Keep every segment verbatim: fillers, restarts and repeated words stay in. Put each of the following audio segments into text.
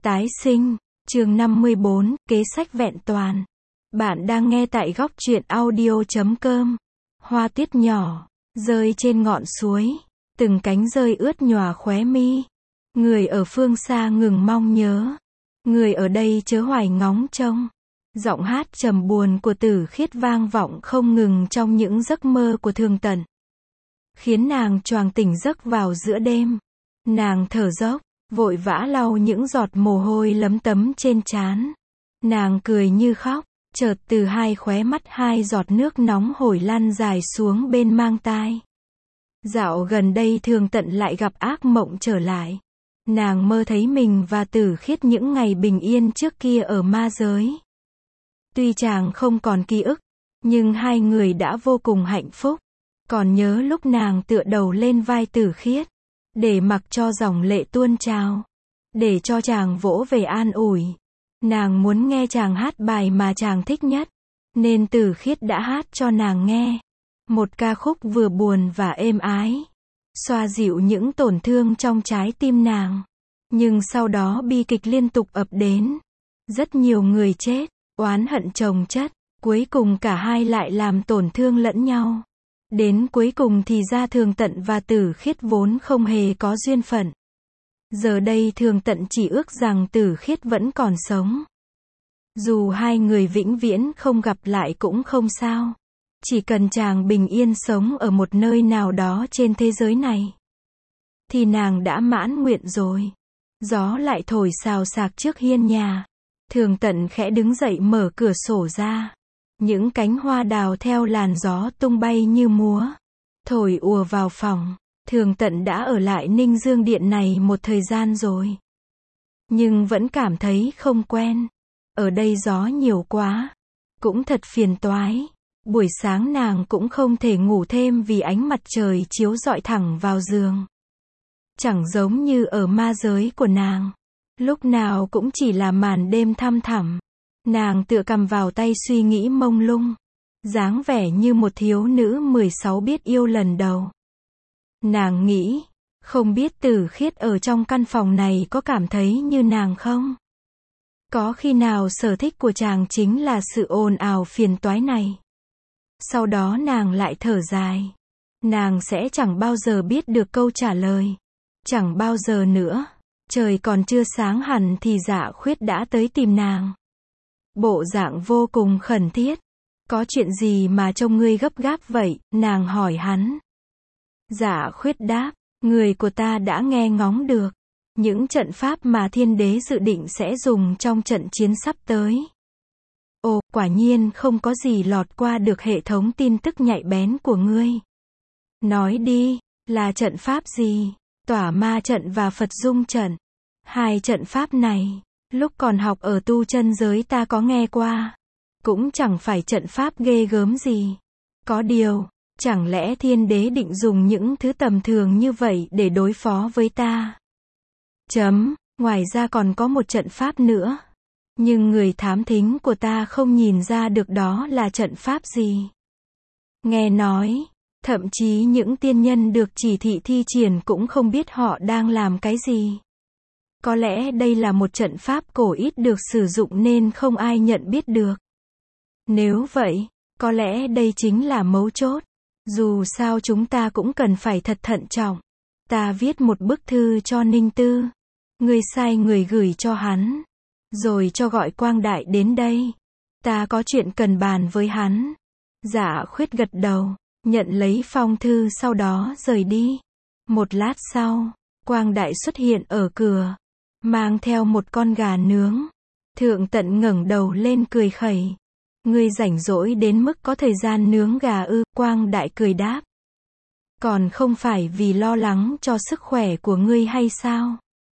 Tái sinh, chương năm mươi bốn, kế sách vẹn toàn. Bạn đang nghe tại góc truyện audio chấm com. Hoa tuyết nhỏ, rơi trên ngọn suối, từng cánh rơi ướt nhòa khóe mi. Người ở phương xa ngừng mong nhớ, người ở đây chớ hoài ngóng trông. Giọng hát trầm buồn của Tử Khiết vang vọng không ngừng trong những giấc mơ của Thường Tận, khiến nàng choàng tỉnh giấc vào giữa đêm. Nàng thở dốc, vội vã lau những giọt mồ hôi lấm tấm trên trán. Nàng cười như khóc, chợt từ hai khóe mắt hai giọt nước nóng hổi lăn dài xuống bên mang tai. Dạo gần đây Thường Tận lại gặp ác mộng trở lại. Nàng mơ thấy mình và Tử Khiết những ngày bình yên trước kia ở ma giới. Tuy chàng không còn ký ức, nhưng hai người đã vô cùng hạnh phúc. Còn nhớ lúc nàng tựa đầu lên vai Tử Khiết, để mặc cho dòng lệ tuôn trào, để cho chàng vỗ về an ủi. Nàng muốn nghe chàng hát bài mà chàng thích nhất, nên Tử Khiết đã hát cho nàng nghe. Một ca khúc vừa buồn và êm ái, xoa dịu những tổn thương trong trái tim nàng. Nhưng sau đó bi kịch liên tục ập đến. Rất nhiều người chết, oán hận chồng chất, cuối cùng cả hai lại làm tổn thương lẫn nhau. Đến cuối cùng thì ra Thường Tận và Tử Khiết vốn không hề có duyên phận. Giờ đây Thường Tận chỉ ước rằng Tử Khiết vẫn còn sống. Dù hai người vĩnh viễn không gặp lại cũng không sao. Chỉ cần chàng bình yên sống ở một nơi nào đó trên thế giới này, thì nàng đã mãn nguyện rồi. Gió lại thổi xào xạc trước hiên nhà. Thường Tận khẽ đứng dậy mở cửa sổ ra. Những cánh hoa đào theo làn gió tung bay như múa, thổi ùa vào phòng. Thường Tận đã ở lại Ninh Dương Điện này một thời gian rồi, nhưng vẫn cảm thấy không quen. Ở đây gió nhiều quá, cũng thật phiền toái. Buổi sáng nàng cũng không thể ngủ thêm vì ánh mặt trời chiếu rọi thẳng vào giường. Chẳng giống như ở ma giới của nàng, lúc nào cũng chỉ là màn đêm thăm thẳm. Nàng tựa cầm vào tay suy nghĩ mông lung, dáng vẻ như một thiếu nữ mười sáu biết yêu lần đầu. Nàng nghĩ, không biết Tử Khiết ở trong căn phòng này có cảm thấy như nàng không? Có khi nào sở thích của chàng chính là sự ồn ào phiền toái này? Sau đó nàng lại thở dài. Nàng sẽ chẳng bao giờ biết được câu trả lời. Chẳng bao giờ nữa. Trời còn chưa sáng hẳn thì Dạ Khuyết đã tới tìm nàng. Bộ dạng vô cùng khẩn thiết. Có chuyện gì mà trông ngươi gấp gáp vậy? Nàng hỏi hắn. Dạ Khuyết đáp, người của ta đã nghe ngóng được những trận pháp mà thiên đế dự định sẽ dùng trong trận chiến sắp tới. Ồ, quả nhiên không có gì lọt qua được hệ thống tin tức nhạy bén của ngươi. Nói đi, là trận pháp gì? Tỏa ma trận và Phật dung trận. Hai trận pháp này, lúc còn học ở tu chân giới ta có nghe qua. Cũng chẳng phải trận pháp ghê gớm gì. Có điều, chẳng lẽ thiên đế định dùng những thứ tầm thường như vậy để đối phó với ta? Chấm, ngoài ra còn có một trận pháp nữa. Nhưng người thám thính của ta không nhìn ra được đó là trận pháp gì. Nghe nói, thậm chí những tiên nhân được chỉ thị thi triển cũng không biết họ đang làm cái gì. Có lẽ đây là một trận pháp cổ ít được sử dụng nên không ai nhận biết được. Nếu vậy, có lẽ đây chính là mấu chốt. Dù sao chúng ta cũng cần phải thật thận trọng. Ta viết một bức thư cho Ninh Tư. Ngươi sai người gửi cho hắn, rồi cho gọi Quang Đại đến đây. Ta có chuyện cần bàn với hắn. Dạ Khuyết gật đầu, nhận lấy phong thư sau đó rời đi. Một lát sau, Quang Đại xuất hiện ở cửa, mang theo một con gà nướng. Thường Tận ngẩng đầu lên cười khẩy. Ngươi rảnh rỗi đến mức có thời gian nướng gà ư? Quang Đại cười đáp. Còn không phải vì lo lắng cho sức khỏe của ngươi hay sao?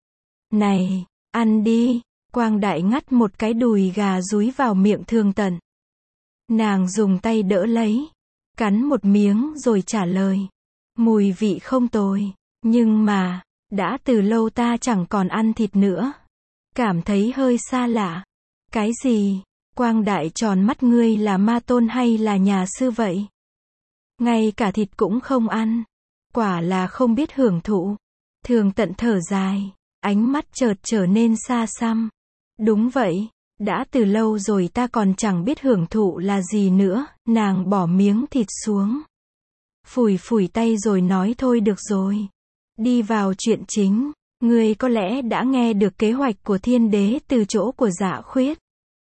Này, ăn đi. Quang Đại ngắt một cái đùi gà dúi vào miệng Thường Tận. Nàng dùng tay đỡ lấy, cắn một miếng rồi trả lời. Mùi vị không tồi, nhưng mà, đã từ lâu ta chẳng còn ăn thịt nữa. Cảm thấy hơi xa lạ. Cái gì? Quang Đại tròn mắt, ngươi là ma tôn hay là nhà sư vậy? Ngay cả thịt cũng không ăn. Quả là không biết hưởng thụ. Thường Tận thở dài. ánh mắt chợt trở nên xa xăm. Đúng vậy, đã từ lâu rồi ta còn chẳng biết hưởng thụ là gì nữa, nàng bỏ miếng thịt xuống. Phủi phủi tay rồi nói thôi được rồi. Đi vào chuyện chính, ngươi có lẽ đã nghe được kế hoạch của thiên đế từ chỗ của Dạ Khuyết.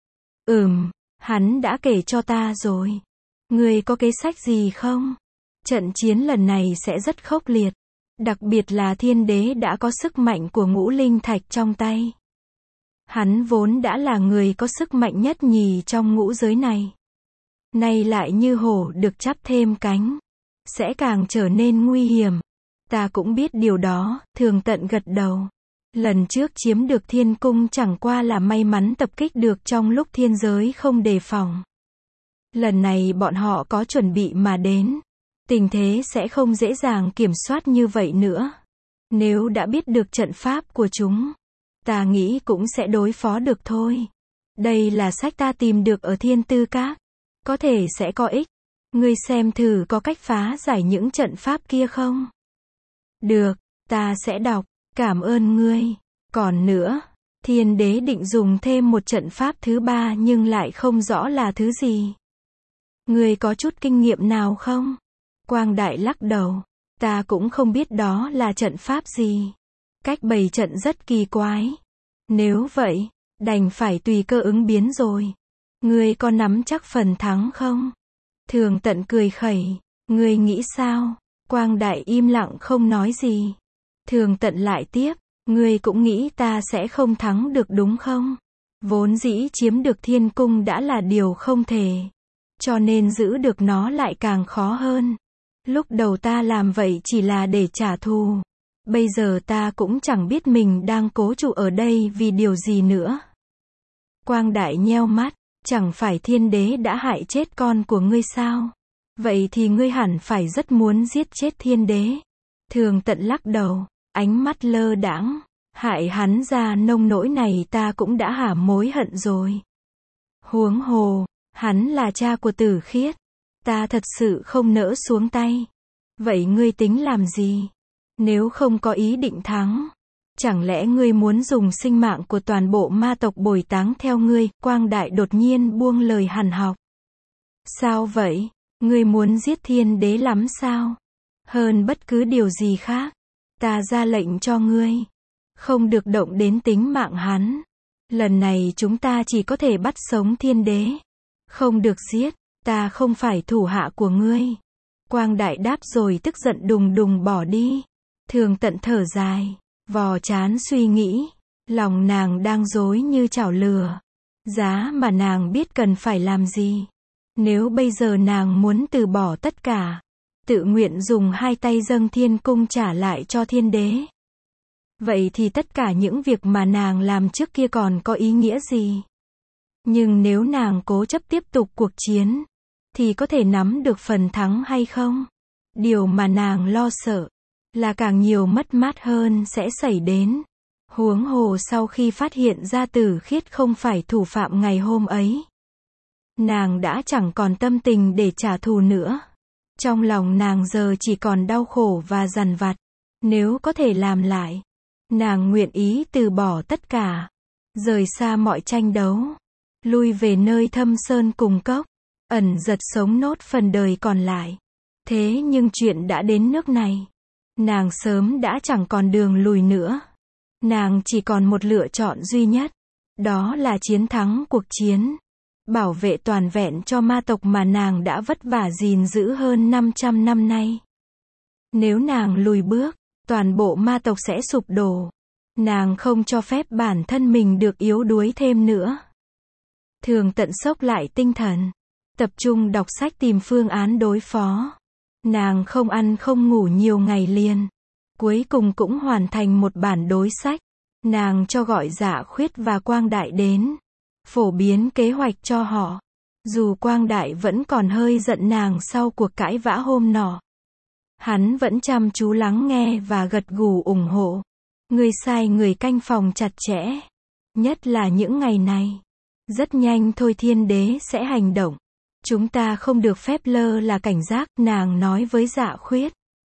Ừm, hắn đã kể cho ta rồi. Ngươi có kế sách gì không? Trận chiến lần này sẽ rất khốc liệt. Đặc biệt là thiên đế đã có sức mạnh của ngũ linh thạch trong tay. Hắn vốn đã là người có sức mạnh nhất nhì trong ngũ giới này. Nay lại như hổ được chắp thêm cánh. Sẽ càng trở nên nguy hiểm. Ta cũng biết điều đó, Thường Tận gật đầu. Lần trước chiếm được thiên cung chẳng qua là may mắn tập kích được trong lúc thiên giới không đề phòng. Lần này bọn họ có chuẩn bị mà đến. Tình thế sẽ không dễ dàng kiểm soát như vậy nữa. Nếu đã biết được trận pháp của chúng, ta nghĩ cũng sẽ đối phó được thôi. Đây là sách ta tìm được ở Thiên Tư Các. Có thể sẽ có ích. Ngươi xem thử có cách phá giải những trận pháp kia không? Được, ta sẽ đọc. Cảm ơn ngươi. Còn nữa, thiên đế định dùng thêm một trận pháp thứ ba nhưng lại không rõ là thứ gì. Ngươi có chút kinh nghiệm nào không? Quang Đại lắc đầu. Ta cũng không biết đó là trận pháp gì. Cách bày trận rất kỳ quái. Nếu vậy, đành phải tùy cơ ứng biến rồi. Ngươi có nắm chắc phần thắng không? Thường Tận cười khẩy. Ngươi nghĩ sao? Quang Đại im lặng không nói gì. Thường Tận lại tiếp. Ngươi cũng nghĩ ta sẽ không thắng được đúng không? Vốn dĩ chiếm được thiên cung đã là điều không thể. Cho nên giữ được nó lại càng khó hơn. Lúc đầu ta làm vậy chỉ là để trả thù. Bây giờ ta cũng chẳng biết mình đang cố trụ ở đây vì điều gì nữa. Quang Đại nheo mắt. Chẳng phải thiên đế đã hại chết con của ngươi sao? Vậy thì ngươi hẳn phải rất muốn giết chết thiên đế. Thường Tận lắc đầu. Ánh mắt lơ đãng. Hại hắn ra nông nỗi này ta cũng đã hả mối hận rồi. Huống hồ, hắn là cha của Tử Khiết. Ta thật sự không nỡ xuống tay. Vậy ngươi tính làm gì? Nếu không có ý định thắng, chẳng lẽ ngươi muốn dùng sinh mạng của toàn bộ ma tộc bồi táng theo ngươi? Quang Đại đột nhiên buông lời hằn học. Sao vậy? Ngươi muốn giết thiên đế lắm sao? Hơn bất cứ điều gì khác. Ta ra lệnh cho ngươi. Không được động đến tính mạng hắn. Lần này chúng ta chỉ có thể bắt sống thiên đế. Không được giết. Ta không phải thủ hạ của ngươi. Quang Đại đáp rồi tức giận đùng đùng bỏ đi. Thường Tận thở dài. Vò chán suy nghĩ. Lòng nàng đang rối như chảo lửa. Giá mà nàng biết cần phải làm gì. Nếu bây giờ nàng muốn từ bỏ tất cả. Tự nguyện dùng hai tay dâng thiên cung trả lại cho thiên đế. Vậy thì tất cả những việc mà nàng làm trước kia còn có ý nghĩa gì? Nhưng nếu nàng cố chấp tiếp tục cuộc chiến, thì có thể nắm được phần thắng hay không? Điều mà nàng lo sợ, là càng nhiều mất mát hơn sẽ xảy đến. Huống hồ sau khi phát hiện ra Tử Khiết không phải thủ phạm ngày hôm ấy. Nàng đã chẳng còn tâm tình để trả thù nữa. Trong lòng nàng giờ chỉ còn đau khổ và dằn vặt. Nếu có thể làm lại, nàng nguyện ý từ bỏ tất cả. Rời xa mọi tranh đấu. Lui về nơi thâm sơn cùng cốc. Ẩn giật sống nốt phần đời còn lại. Thế nhưng chuyện đã đến nước này. Nàng sớm đã chẳng còn đường lùi nữa. Nàng chỉ còn một lựa chọn duy nhất. Đó là chiến thắng cuộc chiến. Bảo vệ toàn vẹn cho ma tộc mà nàng đã vất vả gìn giữ hơn năm trăm năm nay. Nếu nàng lùi bước, toàn bộ ma tộc sẽ sụp đổ. Nàng không cho phép bản thân mình được yếu đuối thêm nữa. Thường Tận sốc lại tinh thần. Tập trung đọc sách tìm phương án đối phó. Nàng không ăn không ngủ nhiều ngày liền. Cuối cùng cũng hoàn thành một bản đối sách. Nàng cho gọi Dạ Khuyết và Quang Đại đến. Phổ biến kế hoạch cho họ. Dù Quang Đại vẫn còn hơi giận nàng sau cuộc cãi vã hôm nọ. Hắn vẫn chăm chú lắng nghe và gật gù ủng hộ. Người sai người canh phòng chặt chẽ. Nhất là những ngày này. Rất nhanh thôi thiên đế sẽ hành động. Chúng ta không được phép lơ là cảnh giác, nàng nói với Dạ Khuyết.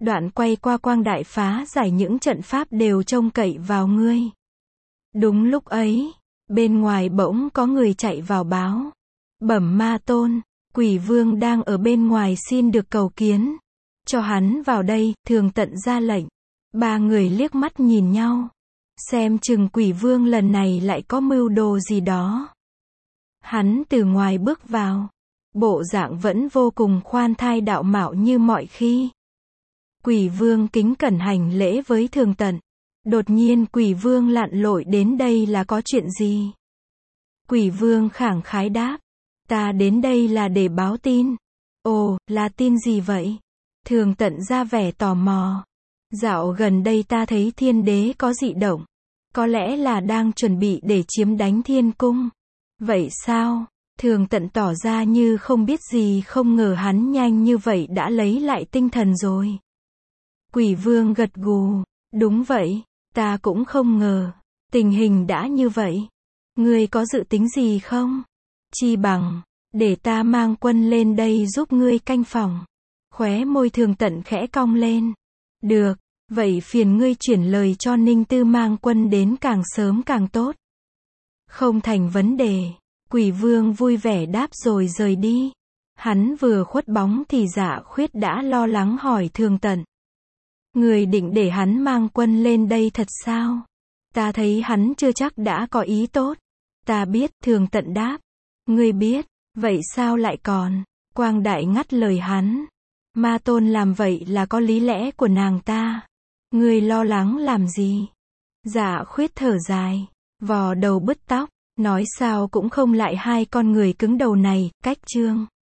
Đoạn quay qua Quang Đại phá giải những trận pháp đều trông cậy vào ngươi. Đúng lúc ấy, bên ngoài bỗng có người chạy vào báo. Bẩm Ma Tôn, Quỷ Vương đang ở bên ngoài xin được cầu kiến. Cho hắn vào đây, Thường Tận ra lệnh. Ba người liếc mắt nhìn nhau. Xem chừng Quỷ Vương lần này lại có mưu đồ gì đó. Hắn từ ngoài bước vào. Bộ dạng vẫn vô cùng khoan thai đạo mạo như mọi khi. Quỷ Vương kính cẩn hành lễ với Thường Tận. Đột nhiên Quỷ Vương lặn lội đến đây là có chuyện gì? Quỷ Vương khẳng khái đáp. Ta đến đây là để báo tin. Ồ, là tin gì vậy? Thường Tận ra vẻ tò mò. Dạo gần đây ta thấy Thiên Đế có dị động. Có lẽ là đang chuẩn bị để chiếm đánh Thiên Cung. Vậy sao? Thường Tận tỏ ra như không biết gì, không ngờ hắn nhanh như vậy đã lấy lại tinh thần rồi. Quỷ Vương gật gù. Đúng vậy, ta cũng không ngờ. Tình hình đã như vậy. Ngươi có dự tính gì không? Chi bằng, để ta mang quân lên đây giúp ngươi canh phòng. Khóe môi Thường Tận khẽ cong lên. Được, vậy phiền ngươi chuyển lời cho Ninh Tư mang quân đến càng sớm càng tốt. Không thành vấn đề. Quỷ Vương vui vẻ đáp rồi rời đi. Hắn vừa khuất bóng thì Dạ Khuyết đã lo lắng hỏi Thường Tận. Người định để hắn mang quân lên đây thật sao? Ta thấy hắn chưa chắc đã có ý tốt. Ta biết, Thường Tận đáp. Ngươi biết, vậy sao lại còn? Quang Đại ngắt lời hắn. Ma Tôn làm vậy là có lý lẽ của nàng ta. Ngươi lo lắng làm gì? Dạ Khuyết thở dài, vò đầu bứt tóc, nói sao cũng không lại hai con người cứng đầu này. Cách chương